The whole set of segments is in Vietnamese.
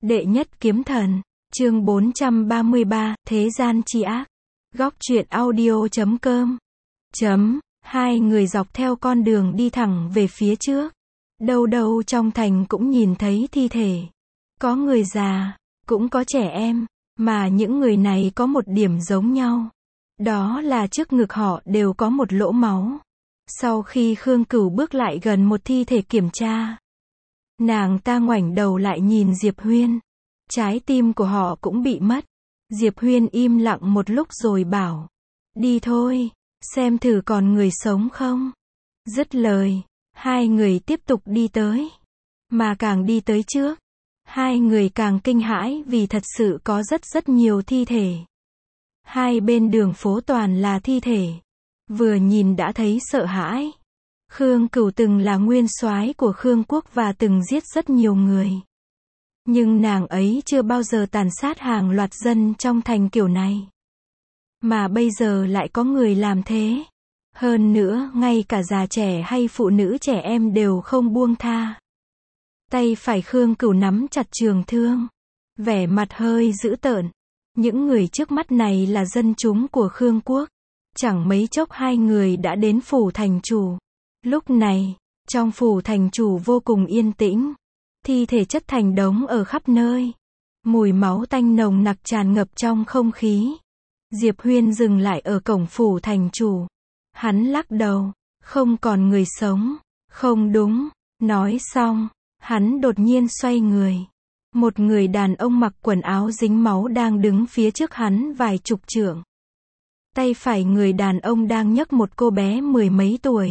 Đệ nhất kiếm thần, chương 433, Thế gian chi ác. Góc truyện audio.com. Hai người dọc theo con đường đi thẳng về phía trước. Đâu đâu trong thành cũng nhìn thấy thi thể. Có người già, cũng có trẻ em, mà những người này có một điểm giống nhau. Đó là trước ngực họ đều có một lỗ máu. Sau khi Khương Cửu bước lại gần một thi thể kiểm tra, nàng ta ngoảnh đầu lại nhìn Diệp Huyên. Trái tim của họ cũng bị mất. Diệp Huyên im lặng một lúc rồi bảo, đi thôi, xem thử còn người sống không. Dứt lời, hai người tiếp tục đi tới. Mà càng đi tới trước, hai người càng kinh hãi vì thật sự có rất nhiều thi thể. Hai bên đường phố toàn là thi thể. Vừa nhìn đã thấy sợ hãi. Khương Cửu từng là nguyên soái của Khương quốc và từng giết rất nhiều người. Nhưng nàng ấy chưa bao giờ tàn sát hàng loạt dân trong thành kiểu này. Mà bây giờ lại có người làm thế. Hơn nữa, ngay cả già trẻ hay phụ nữ trẻ em đều không buông tha. Tay phải Khương Cửu nắm chặt trường thương. Vẻ mặt hơi dữ tợn. Những người trước mắt này là dân chúng của Khương quốc. Chẳng mấy chốc hai người đã đến phủ thành chủ. Lúc này, trong phủ thành chủ vô cùng yên tĩnh. Thi thể chất thành đống ở khắp nơi. Mùi máu tanh nồng nặc tràn ngập trong không khí. Diệp Huyên dừng lại ở cổng phủ thành chủ. Hắn lắc đầu, không còn người sống. Không đúng. Nói xong, hắn đột nhiên xoay người. Một người đàn ông mặc quần áo dính máu đang đứng phía trước hắn vài chục trượng. Tay phải người đàn ông đang nhấc một cô bé mười mấy tuổi.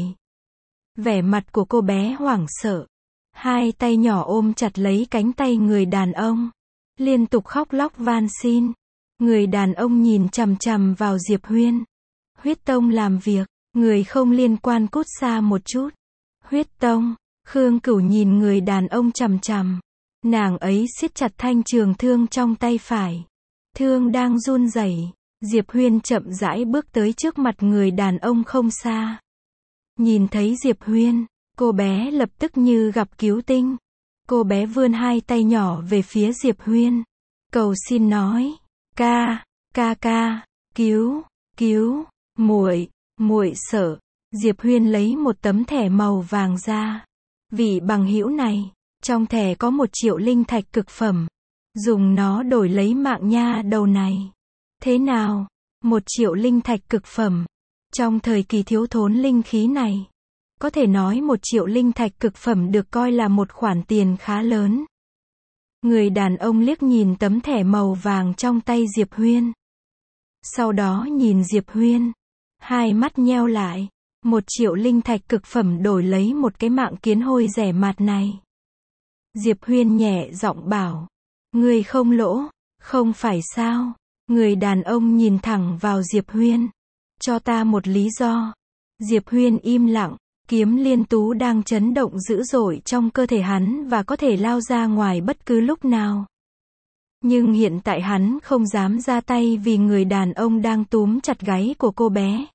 Vẻ mặt của cô bé hoảng sợ. Hai tay nhỏ ôm chặt lấy cánh tay người đàn ông. Liên tục khóc lóc van xin. Người đàn ông nhìn chằm chằm vào Diệp Huyên. Huyết tông làm việc, người không liên quan cút xa một chút. Huyết tông, Khương Cửu nhìn người đàn ông chằm chằm. Nàng ấy siết chặt thanh trường thương trong tay phải. Thương đang run rẩy. Diệp Huyên chậm rãi bước tới trước mặt người đàn ông không xa. Nhìn thấy Diệp Huyên, cô bé lập tức như gặp cứu tinh. Cô bé vươn hai tay nhỏ về phía Diệp Huyên. Cầu xin nói, ca, cứu, muội sợ. Diệp Huyên lấy một tấm thẻ màu vàng ra. Vị bằng hữu này, trong thẻ có 1 triệu linh thạch cực phẩm. Dùng nó đổi lấy mạng nha đầu này. Thế nào? 1 triệu linh thạch cực phẩm. Trong thời kỳ thiếu thốn linh khí này, có thể nói 1 triệu linh thạch cực phẩm được coi là một khoản tiền khá lớn. Người đàn ông liếc nhìn tấm thẻ màu vàng trong tay Diệp Huyên. Sau đó nhìn Diệp Huyên. Hai mắt nheo lại. 1 triệu linh thạch cực phẩm đổi lấy một cái mạng kiến hôi rẻ mạt này. Diệp Huyên nhẹ giọng bảo. Ngươi không lỗ, không phải sao? Người đàn ông nhìn thẳng vào Diệp Huyên. Cho ta một lý do. Diệp Huyên im lặng. Kiếm liên tú đang chấn động dữ dội trong cơ thể hắn và có thể lao ra ngoài bất cứ lúc nào. Nhưng hiện tại hắn không dám ra tay vì người đàn ông đang túm chặt gáy của cô bé.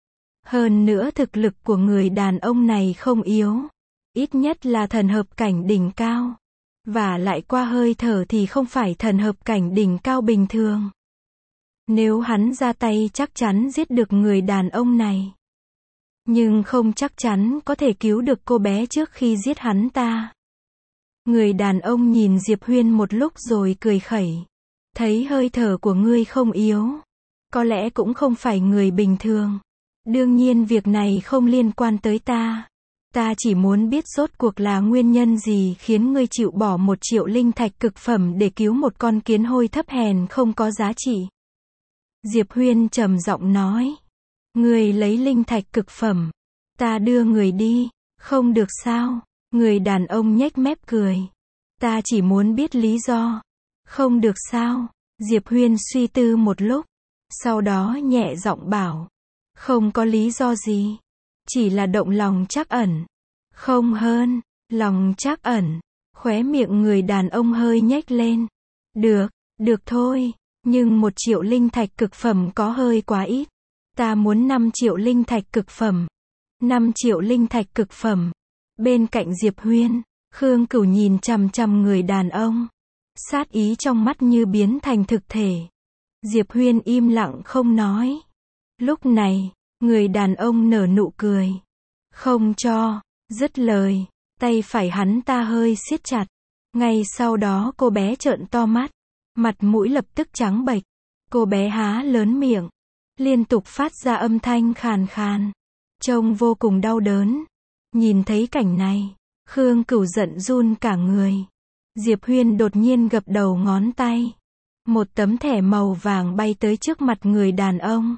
Hơn nữa thực lực của người đàn ông này không yếu. Ít nhất là thần hợp cảnh đỉnh cao. Và lại qua hơi thở thì không phải thần hợp cảnh đỉnh cao bình thường. Nếu hắn ra tay chắc chắn giết được người đàn ông này. Nhưng không chắc chắn có thể cứu được cô bé trước khi giết hắn ta. Người đàn ông nhìn Diệp Huyên một lúc rồi cười khẩy. Thấy hơi thở của ngươi không yếu. Có lẽ cũng không phải người bình thường. Đương nhiên việc này không liên quan tới ta. Ta chỉ muốn biết rốt cuộc là nguyên nhân gì khiến ngươi chịu bỏ 1 triệu linh thạch cực phẩm để cứu một con kiến hôi thấp hèn không có giá trị. Diệp Huyên trầm giọng nói. Người lấy linh thạch cực phẩm. Ta đưa người đi. Không được sao? Người đàn ông nhếch mép cười. Ta chỉ muốn biết lý do. Không được sao? Diệp Huyên suy tư một lúc. Sau đó nhẹ giọng bảo. Không có lý do gì. Chỉ là động lòng trắc ẩn. Không hơn. Lòng trắc ẩn. Khóe miệng người đàn ông hơi nhếch lên. Được thôi. Nhưng 1 triệu linh thạch cực phẩm có hơi quá ít. Ta muốn 5 triệu linh thạch cực phẩm. 5 triệu linh thạch cực phẩm. Bên cạnh Diệp Huyên, Khương Cửu nhìn chằm chằm người đàn ông. sát ý trong mắt như biến thành thực thể. Diệp Huyên im lặng không nói. Lúc này, người đàn ông nở nụ cười. Không cho, dứt lời, tay phải hắn ta hơi siết chặt. Ngay sau đó cô bé trợn to mắt, mặt mũi lập tức trắng bệch. Cô bé há lớn miệng, liên tục phát ra âm thanh khàn khàn, trông vô cùng đau đớn. Nhìn thấy cảnh này, Khương Cửu giận run cả người. Diệp Huyên đột nhiên gập đầu ngón tay. Một tấm thẻ màu vàng bay tới trước mặt người đàn ông.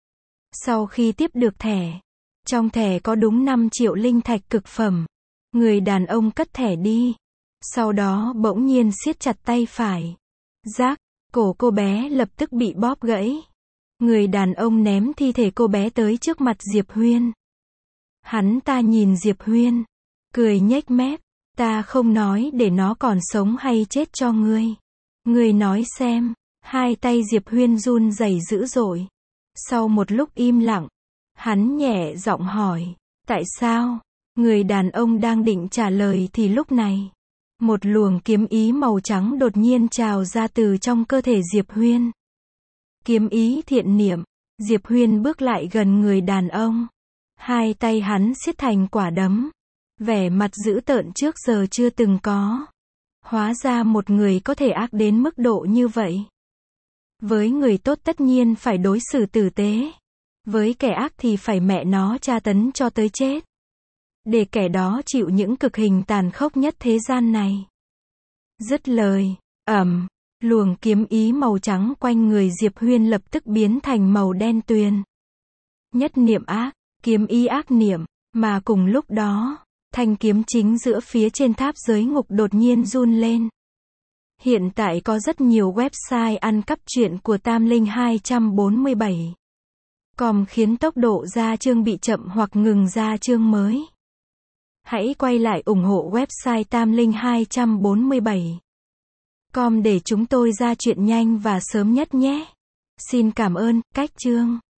Sau khi tiếp được thẻ, trong thẻ có đúng 5 triệu linh thạch cực phẩm. Người đàn ông cất thẻ đi. Sau đó bỗng nhiên siết chặt tay phải. Rác, cổ cô bé lập tức bị bóp gãy. Người đàn ông ném thi thể cô bé tới trước mặt Diệp Huyên. Hắn ta nhìn Diệp Huyên, cười nhếch mép. Ta không nói để nó còn sống hay chết cho ngươi. Ngươi nói xem. Hai tay Diệp Huyên run rẩy dữ dội. Sau một lúc im lặng, hắn nhẹ giọng hỏi, tại sao? Người đàn ông đang định trả lời thì lúc này, một luồng kiếm ý màu trắng đột nhiên trào ra từ trong cơ thể Diệp Huyên. Kiếm ý thiện niệm. Diệp Huyên bước lại gần người đàn ông. Hai tay hắn siết thành quả đấm. Vẻ mặt dữ tợn trước giờ chưa từng có. Hóa ra một người có thể ác đến mức độ như vậy. Với người tốt tất nhiên phải đối xử tử tế. Với kẻ ác thì phải mẹ nó tra tấn cho tới chết. Để kẻ đó chịu những cực hình tàn khốc nhất thế gian này. Dứt lời, luồng kiếm ý màu trắng quanh người Diệp Huyên lập tức biến thành màu đen tuyền. Nhất niệm ác, kiếm ý ác niệm, mà cùng lúc đó, thanh kiếm chính giữa phía trên tháp giới ngục đột nhiên run lên. Hiện tại có rất nhiều website ăn cắp truyện của Tam Linh 247. Com khiến tốc độ ra chương bị chậm hoặc ngừng ra chương mới. Hãy quay lại ủng hộ website Tam Linh 247. Com để chúng tôi ra chuyện nhanh và sớm nhất nhé. Xin cảm ơn, cách chương.